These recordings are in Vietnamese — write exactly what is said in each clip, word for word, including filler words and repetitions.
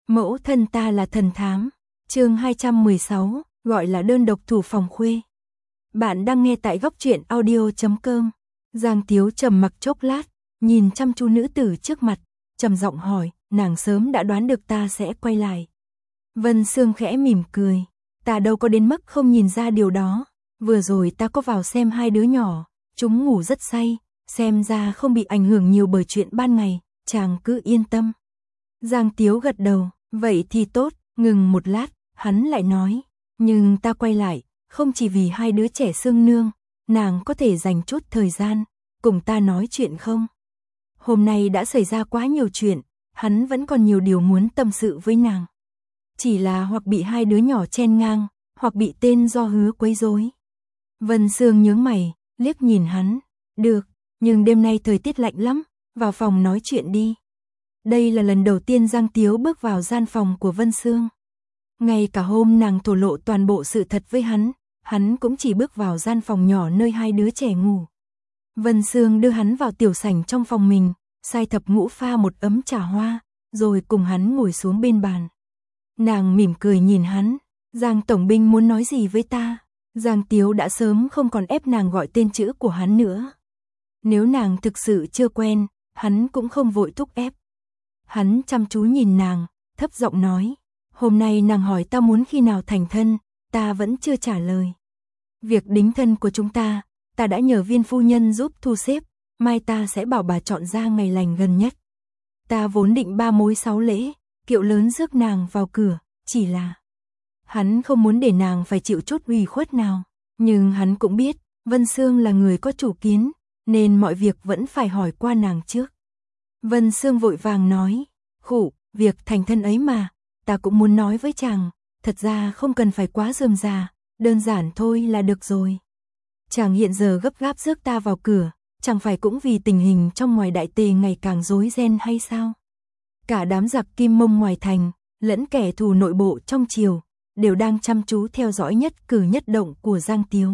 Mẫu thân ta là thần thám. Chương hai trăm mười sáu, gọi là đơn độc thủ phòng khuê. Bạn đang nghe tại góc truyện audio chấm com. Giang Tiếu trầm mặc chốc lát, nhìn chăm chú nữ tử trước mặt, trầm giọng hỏi, nàng sớm đã đoán được ta sẽ quay lại. Vân Sương khẽ mỉm cười, ta đâu có đến mức không nhìn ra điều đó, vừa rồi ta có vào xem hai đứa nhỏ, chúng ngủ rất say, xem ra không bị ảnh hưởng nhiều bởi chuyện ban ngày, chàng cứ yên tâm. Giang Tiếu gật đầu, vậy thì tốt, ngừng một lát, hắn lại nói, nhưng ta quay lại, không chỉ vì hai đứa trẻ Sương nương, nàng có thể dành chút thời gian, cùng ta nói chuyện không? Hôm nay đã xảy ra quá nhiều chuyện, hắn vẫn còn nhiều điều muốn tâm sự với nàng. Chỉ là hoặc bị hai đứa nhỏ chen ngang, hoặc bị tên do Hứa quấy rối. Vân Sương nhướng mày, liếc nhìn hắn, được, nhưng đêm nay thời tiết lạnh lắm, vào phòng nói chuyện đi. Đây là lần đầu tiên Giang Tiếu bước vào gian phòng của Vân Sương. Ngay cả hôm nàng thổ lộ toàn bộ sự thật với hắn, hắn cũng chỉ bước vào gian phòng nhỏ nơi hai đứa trẻ ngủ. Vân Sương đưa hắn vào tiểu sảnh trong phòng mình, sai thập ngũ pha một ấm trà hoa, rồi cùng hắn ngồi xuống bên bàn. Nàng mỉm cười nhìn hắn, Giang Tổng binh muốn nói gì với ta? Giang Tiếu đã sớm không còn ép nàng gọi tên chữ của hắn nữa. Nếu nàng thực sự chưa quen, hắn cũng không vội thúc ép. Hắn chăm chú nhìn nàng, thấp giọng nói, hôm nay nàng hỏi ta muốn khi nào thành thân, ta vẫn chưa trả lời. Việc đính thân của chúng ta, ta đã nhờ Viên phu nhân giúp thu xếp, mai ta sẽ bảo bà chọn ra ngày lành gần nhất. Ta vốn định ba mối sáu lễ, kiệu lớn rước nàng vào cửa, chỉ là hắn không muốn để nàng phải chịu chút ủy khuất nào, nhưng hắn cũng biết, Vân Sương là người có chủ kiến, nên mọi việc vẫn phải hỏi qua nàng trước. Vân Sương vội vàng nói, khụ, việc thành thân ấy mà, ta cũng muốn nói với chàng, thật ra không cần phải quá rườm rà, đơn giản thôi là được rồi. Chàng hiện giờ gấp gáp rước ta vào cửa, chẳng phải cũng vì tình hình trong ngoài đại tề ngày càng rối ren hay sao? Cả đám giặc Kim Mông ngoài thành, lẫn kẻ thù nội bộ trong triều, đều đang chăm chú theo dõi nhất cử nhất động của Giang Tiếu.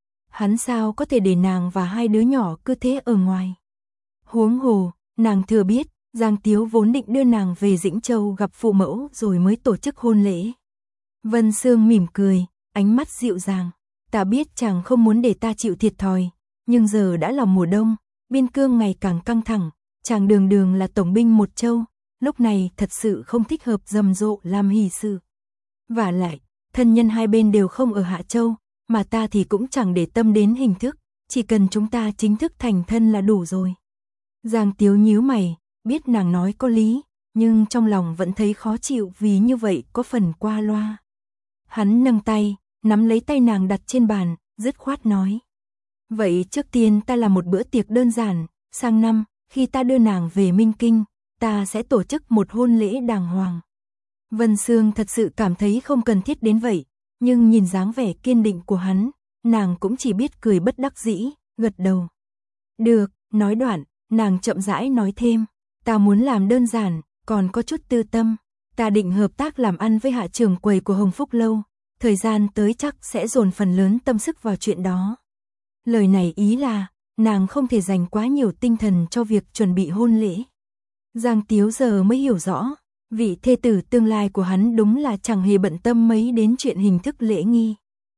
Hắn sao có thể để nàng và hai đứa nhỏ cứ thế ở ngoài? Huống hồ, nàng thừa biết, Giang Tiếu vốn định đưa nàng về Dĩnh Châu gặp phụ mẫu rồi mới tổ chức hôn lễ. Vân Sương mỉm cười, ánh mắt dịu dàng, ta biết chàng không muốn để ta chịu thiệt thòi, nhưng giờ đã là mùa đông, biên cương ngày càng căng thẳng, chàng đường đường là tổng binh một châu, lúc này thật sự không thích hợp rầm rộ làm hỷ sự. Vả lại, thân nhân hai bên đều không ở Hạ Châu, mà ta thì cũng chẳng để tâm đến hình thức, chỉ cần chúng ta chính thức thành thân là đủ rồi. Giang Tiếu nhíu mày, biết nàng nói có lý, nhưng trong lòng vẫn thấy khó chịu vì như vậy có phần qua loa. Hắn nâng tay, nắm lấy tay nàng đặt trên bàn, dứt khoát nói. Vậy trước tiên ta làm một bữa tiệc đơn giản, sang năm, khi ta đưa nàng về Minh Kinh, ta sẽ tổ chức một hôn lễ đàng hoàng. Vân Sương thật sự cảm thấy không cần thiết đến vậy, nhưng nhìn dáng vẻ kiên định của hắn, nàng cũng chỉ biết cười bất đắc dĩ, gật đầu. Được, nói đoạn, nàng chậm rãi nói thêm, ta muốn làm đơn giản, còn có chút tư tâm, ta định hợp tác làm ăn với hạ trưởng quầy của Hồng Phúc Lâu, thời gian tới chắc sẽ dồn phần lớn tâm sức vào chuyện đó. Lời này ý là, nàng không thể dành quá nhiều tinh thần cho việc chuẩn bị hôn lễ. Giang Tiếu giờ mới hiểu rõ, vị thê tử tương lai của hắn đúng là chẳng hề bận tâm mấy đến chuyện hình thức lễ nghi.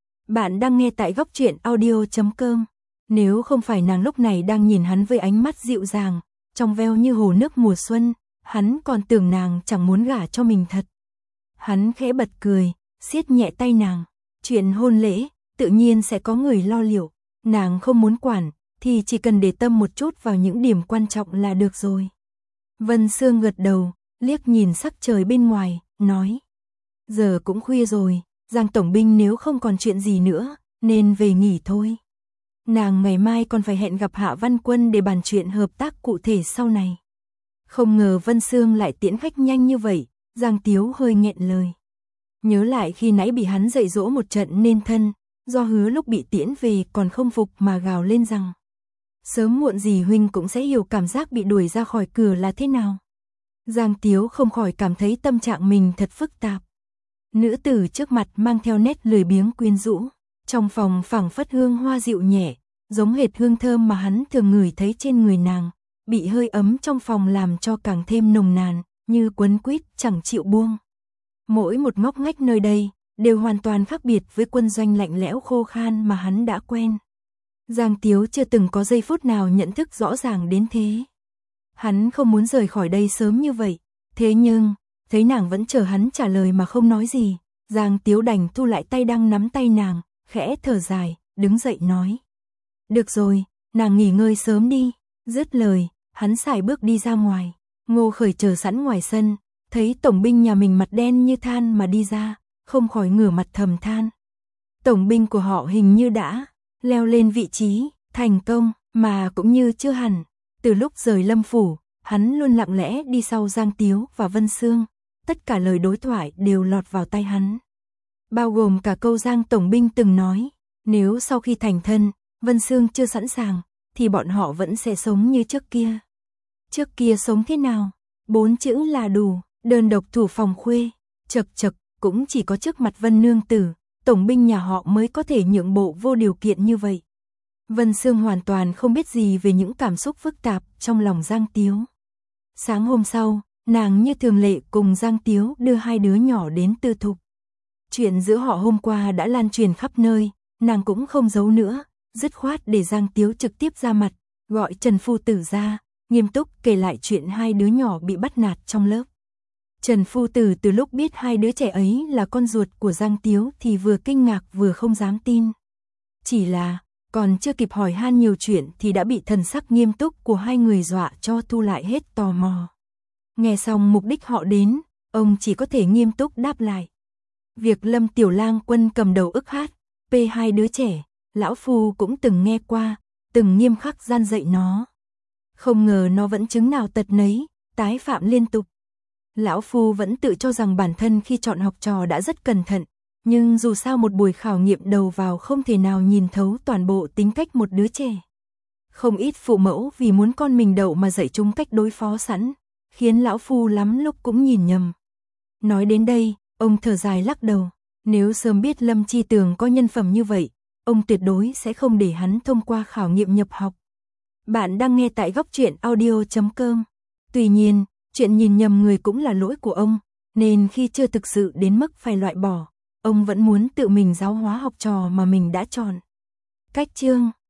Bạn đang nghe tại góc truyện audio chấm com. Nếu không phải nàng lúc này đang nhìn hắn với ánh mắt dịu dàng, trong veo như hồ nước mùa xuân, hắn còn tưởng nàng chẳng muốn gả cho mình thật. Hắn khẽ bật cười, siết nhẹ tay nàng. Chuyện hôn lễ, tự nhiên sẽ có người lo liệu. Nàng không muốn quản, thì chỉ cần để tâm một chút vào những điểm quan trọng là được rồi. Vân Sương gật đầu, liếc nhìn sắc trời bên ngoài, nói. Giờ cũng khuya rồi, Giang Tổng binh nếu không còn chuyện gì nữa, nên về nghỉ thôi. Nàng ngày mai còn phải hẹn gặp Hạ Văn Quân để bàn chuyện hợp tác cụ thể sau này. Không ngờ Vân Sương lại tiễn khách nhanh như vậy, Giang Tiếu hơi nghẹn lời. Nhớ lại khi nãy bị hắn dạy dỗ một trận nên thân, do Hứa lúc bị tiễn về còn không phục mà gào lên rằng. Sớm muộn gì huynh cũng sẽ hiểu cảm giác bị đuổi ra khỏi cửa là thế nào. Giang Tiếu không khỏi cảm thấy tâm trạng mình thật phức tạp. Nữ tử trước mặt mang theo nét lười biếng quyến rũ, trong phòng phảng phất hương hoa dịu nhẹ, giống hệt hương thơm mà hắn thường ngửi thấy trên người nàng, bị hơi ấm trong phòng làm cho càng thêm nồng nàn, như quấn quýt chẳng chịu buông. Mỗi một ngóc ngách nơi đây đều hoàn toàn khác biệt với quân doanh lạnh lẽo khô khan mà hắn đã quen. Giang Tiếu chưa từng có giây phút nào nhận thức rõ ràng đến thế. Hắn không muốn rời khỏi đây sớm như vậy, thế nhưng, thấy nàng vẫn chờ hắn trả lời mà không nói gì, Giang Tiếu đành thu lại tay đang nắm tay nàng, khẽ thở dài, đứng dậy nói. Được rồi, nàng nghỉ ngơi sớm đi, dứt lời, hắn sải bước đi ra ngoài. Ngô Khởi chờ sẵn ngoài sân, thấy tổng binh nhà mình mặt đen như than mà đi ra, không khỏi ngửa mặt thầm than. Tổng binh của họ hình như đã leo lên vị trí, thành công, mà cũng như chưa hẳn. Từ lúc rời Lâm Phủ, hắn luôn lặng lẽ đi sau Giang Tiếu và Vân Sương, tất cả lời đối thoại đều lọt vào tai hắn. Bao gồm cả câu Giang tổng binh từng nói, nếu sau khi thành thân, Vân Sương chưa sẵn sàng, thì bọn họ vẫn sẽ sống như trước kia. Trước kia sống thế nào? Bốn chữ là đủ, đơn độc thủ phòng khuê, chật chật, cũng chỉ có trước mặt Vân Nương Tử, tổng binh nhà họ mới có thể nhượng bộ vô điều kiện như vậy. Vân Sương hoàn toàn không biết gì về những cảm xúc phức tạp trong lòng Giang Tiếu. Sáng hôm sau, nàng như thường lệ cùng Giang Tiếu đưa hai đứa nhỏ đến tư thục. Chuyện giữa họ hôm qua đã lan truyền khắp nơi, nàng cũng không giấu nữa, dứt khoát để Giang Tiếu trực tiếp ra mặt, gọi Trần Phu Tử ra, nghiêm túc kể lại chuyện hai đứa nhỏ bị bắt nạt trong lớp. Trần Phu Tử từ lúc biết hai đứa trẻ ấy là con ruột của Giang Tiếu thì vừa kinh ngạc vừa không dám tin. Chỉ là, còn chưa kịp hỏi han nhiều chuyện thì đã bị thần sắc nghiêm túc của hai người dọa cho thu lại hết tò mò. Nghe xong mục đích họ đến, ông chỉ có thể nghiêm túc đáp lại. Việc Lâm Tiểu Lang Quân cầm đầu ức hát, pê hai đứa trẻ, lão phu cũng từng nghe qua, từng nghiêm khắc gian dạy nó. Không ngờ nó vẫn chứng nào tật nấy, tái phạm liên tục. Lão phu vẫn tự cho rằng bản thân khi chọn học trò đã rất cẩn thận, nhưng dù sao một buổi khảo nghiệm đầu vào không thể nào nhìn thấu toàn bộ tính cách một đứa trẻ. Không ít phụ mẫu vì muốn con mình đậu mà dạy chúng cách đối phó sẵn, khiến lão phu lắm lúc cũng nhìn nhầm. Nói đến đây, ông thở dài lắc đầu, nếu sớm biết Lâm Chi Tường có nhân phẩm như vậy, ông tuyệt đối sẽ không để hắn thông qua khảo nghiệm nhập học. Bạn đang nghe tại góc truyện audio chấm com. Tuy nhiên, chuyện nhìn nhầm người cũng là lỗi của ông, nên khi chưa thực sự đến mức phải loại bỏ, ông vẫn muốn tự mình giáo hóa học trò mà mình đã chọn. Cách chương